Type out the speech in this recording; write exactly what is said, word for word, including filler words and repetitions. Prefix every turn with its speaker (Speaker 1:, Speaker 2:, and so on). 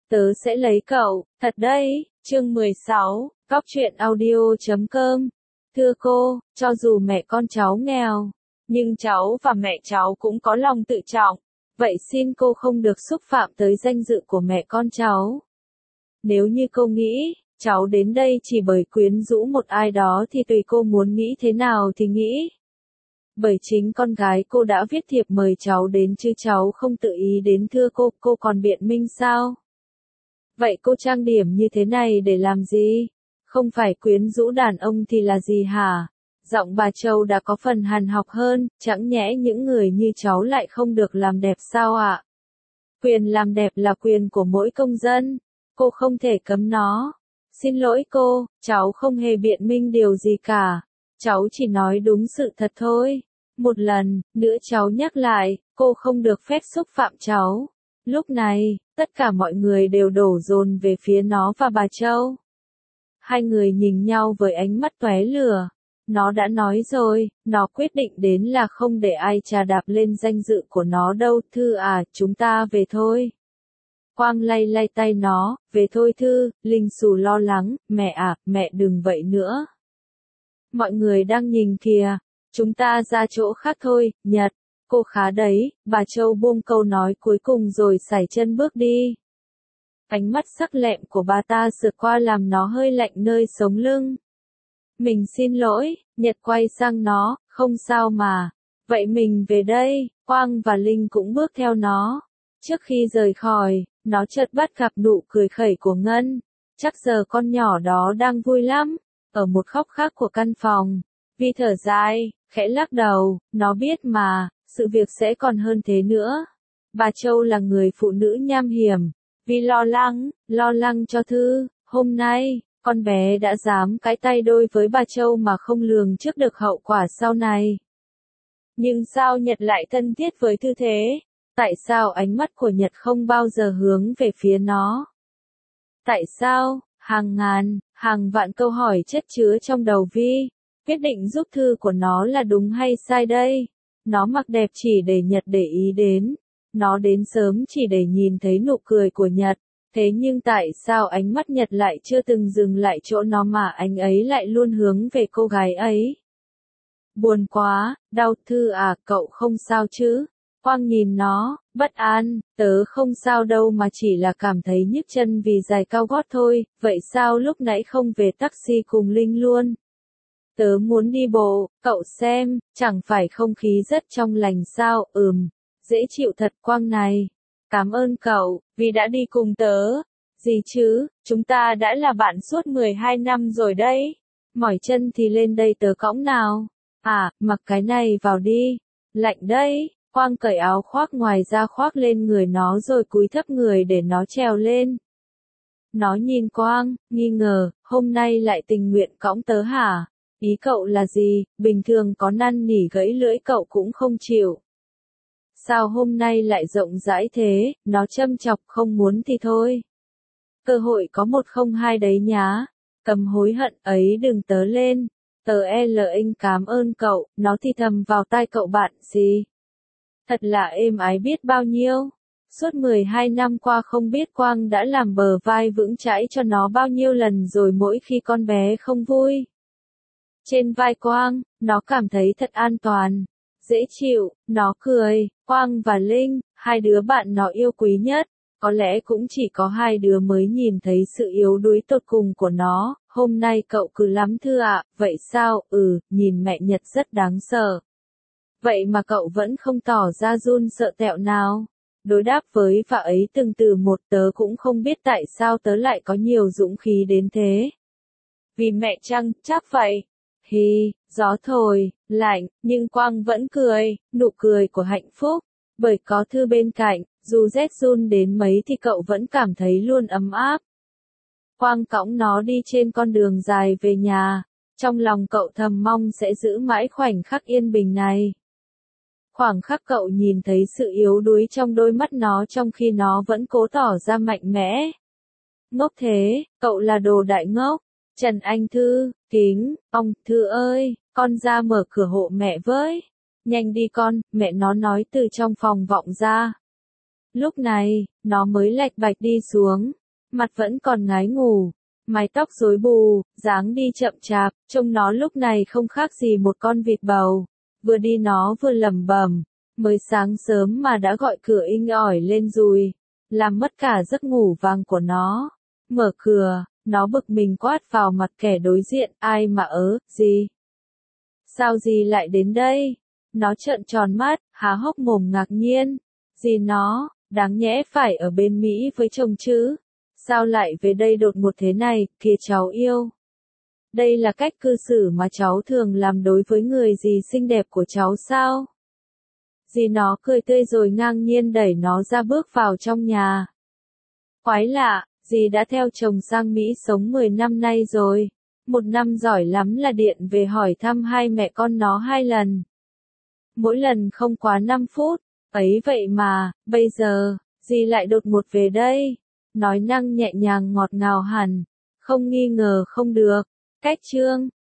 Speaker 1: Tớ sẽ lấy cậu, thật đấy. Chương mười sáu, Góc truyện audio chấm com. Thưa cô, cho dù mẹ con cháu nghèo, nhưng cháu và mẹ cháu cũng có lòng tự trọng. Vậy xin cô không được xúc phạm tới danh dự của mẹ con cháu. Nếu như cô nghĩ, cháu đến đây chỉ bởi quyến rũ một ai đó thì tùy cô muốn nghĩ thế nào thì nghĩ. Bởi chính con gái cô đã viết thiệp mời cháu đến chứ cháu không tự ý đến. Thưa cô, cô còn biện minh sao? Vậy cô trang điểm như thế này để làm gì? Không phải quyến rũ đàn ông thì là gì hả? Giọng bà Châu đã có phần hàn học hơn, chẳng nhẽ những người như cháu lại không được làm đẹp sao ạ? Quyền làm đẹp là quyền của mỗi công dân, cô không thể cấm nó. Xin lỗi cô, cháu không hề biện minh điều gì cả, cháu chỉ nói đúng sự thật thôi. Một lần nữa cháu nhắc lại, cô không được phép xúc phạm cháu. Lúc này, tất cả mọi người đều đổ dồn về phía nó và bà Châu. Hai người nhìn nhau với ánh mắt tóe lửa. Nó đã nói rồi, nó quyết định đến là không để ai chà đạp lên danh dự của nó đâu. Thư à, chúng ta về thôi. Quang lay lay tay nó, về thôi Thư. Linh Xù lo lắng, mẹ à, mẹ đừng vậy nữa. Mọi người đang nhìn kìa, chúng ta ra chỗ khác thôi. Nhật, cô khá đấy. Bà Châu buông câu nói cuối cùng rồi sải chân bước đi. Ánh mắt sắc lẹm của bà ta sượt qua làm nó hơi lạnh nơi sống lưng. Mình xin lỗi. Nhật quay sang nó, không sao mà. Vậy mình về đây. Quang và Linh cũng bước theo nó. Trước khi rời khỏi, nó chợt bắt gặp nụ cười khẩy của Ngân. Chắc giờ con nhỏ đó đang vui lắm. Ở một góc khác của căn phòng, Vi thở dài, khẽ lắc đầu, nó biết mà, sự việc sẽ còn hơn thế nữa. Bà Châu là người phụ nữ nham hiểm. Vi lo lắng, lo lắng cho Thư. Hôm nay, con bé đã dám cãi tay đôi với bà Châu mà không lường trước được hậu quả sau này. Nhưng sao Nhật lại thân thiết với Thư thế? Tại sao ánh mắt của Nhật không bao giờ hướng về phía nó? Tại sao? Hàng ngàn, hàng vạn câu hỏi chất chứa trong đầu Vi. Quyết định giúp Thư của nó là đúng hay sai đây? Nó mặc đẹp chỉ để Nhật để ý đến. Nó đến sớm chỉ để nhìn thấy nụ cười của Nhật. Thế nhưng tại sao ánh mắt Nhật lại chưa từng dừng lại chỗ nó mà anh ấy lại luôn hướng về cô gái ấy? Buồn quá, đau. Thư à, cậu không sao chứ? Quang nhìn nó, bất an, tớ không sao đâu mà chỉ là cảm thấy nhức chân vì giày cao gót thôi. Vậy sao lúc nãy không về taxi cùng Linh luôn? Tớ muốn đi bộ, cậu xem, chẳng phải không khí rất trong lành sao? Ừm, dễ chịu thật. Quang này. Cảm ơn cậu, vì đã đi cùng tớ. Gì chứ, chúng ta đã là bạn suốt mười hai năm rồi đấy. Mỏi chân thì lên đây tớ cõng nào. À, mặc cái này vào đi. Lạnh đấy. Quang cởi áo khoác ngoài ra khoác lên người nó rồi cúi thấp người để nó trèo lên. Nó nhìn Quang, nghi ngờ, hôm nay lại tình nguyện cõng tớ hả? Ý cậu là gì? Bình thường có năn nỉ gãy lưỡi cậu cũng không chịu. Sao hôm nay lại rộng rãi thế? Nó châm chọc. Không muốn thì thôi. Cơ hội có một không hai đấy nhá. Cầm hối hận ấy đừng tớ lên. Tớ L anh cảm ơn cậu. Nó thì thầm vào tai cậu bạn gì? Thật là êm ái biết bao nhiêu. Suốt mười hai năm qua không biết Quang đã làm bờ vai vững chãi cho nó bao nhiêu lần rồi mỗi khi con bé không vui. Trên vai Quang, nó cảm thấy thật an toàn, dễ chịu. Nó cười. Quang và Linh, hai đứa bạn nó yêu quý nhất, có lẽ cũng chỉ có hai đứa mới nhìn thấy sự yếu đuối tột cùng của nó. Hôm nay cậu cứ lắm Thư ạ. Vậy sao? Ừ, nhìn mẹ Nhật rất đáng sợ. Vậy mà cậu vẫn không tỏ ra run sợ tẹo nào. Đối đáp với vợ ấy từng từ một, tớ cũng không biết tại sao tớ lại có nhiều dũng khí đến thế. Vì mẹ chăng? Chắc vậy. Hi, gió thổi, lạnh, nhưng Quang vẫn cười, nụ cười của hạnh phúc. Bởi có Thư bên cạnh, dù rét run đến mấy thì cậu vẫn cảm thấy luôn ấm áp. Quang cõng nó đi trên con đường dài về nhà. Trong lòng cậu thầm mong sẽ giữ mãi khoảnh khắc yên bình này. Khoảng khắc cậu nhìn thấy sự yếu đuối trong đôi mắt nó trong khi nó vẫn cố tỏ ra mạnh mẽ. Ngốc thế, cậu là đồ đại ngốc. Trần Anh Thư, Kính, ông, Thư ơi, con ra mở cửa hộ mẹ với. Nhanh đi con, mẹ nó nói từ trong phòng vọng ra. Lúc này, nó mới lạch bạch đi xuống. mặt vẫn còn ngái ngủ, mái tóc rối bù, dáng đi chậm chạp, trông nó lúc này không khác gì một con vịt bầu. Vừa đi nó vừa lẩm bẩm, mới sáng sớm mà đã gọi cửa inh ỏi lên rồi, làm mất cả giấc ngủ vàng của nó. Mở cửa, nó bực mình quát vào mặt kẻ đối diện, ai mà ớ, gì? Sao gì lại đến đây? Nó trợn tròn mắt, há hốc mồm ngạc nhiên. Gì nó, đáng nhẽ phải ở bên Mỹ với chồng chứ? Sao lại về đây đột ngột thế này, kìa cháu yêu? Đây là cách cư xử mà cháu thường làm đối với người dì xinh đẹp của cháu sao? Dì nó cười tươi rồi ngang nhiên đẩy nó ra bước vào trong nhà. Quái lạ, dì đã theo chồng sang Mỹ sống mười năm nay rồi. Một năm giỏi lắm là điện về hỏi thăm hai mẹ con nó hai lần. Mỗi lần không quá năm phút, ấy vậy mà, bây giờ, dì lại đột ngột về đây. Nói năng nhẹ nhàng ngọt ngào hẳn, không nghi ngờ không được. Cách chương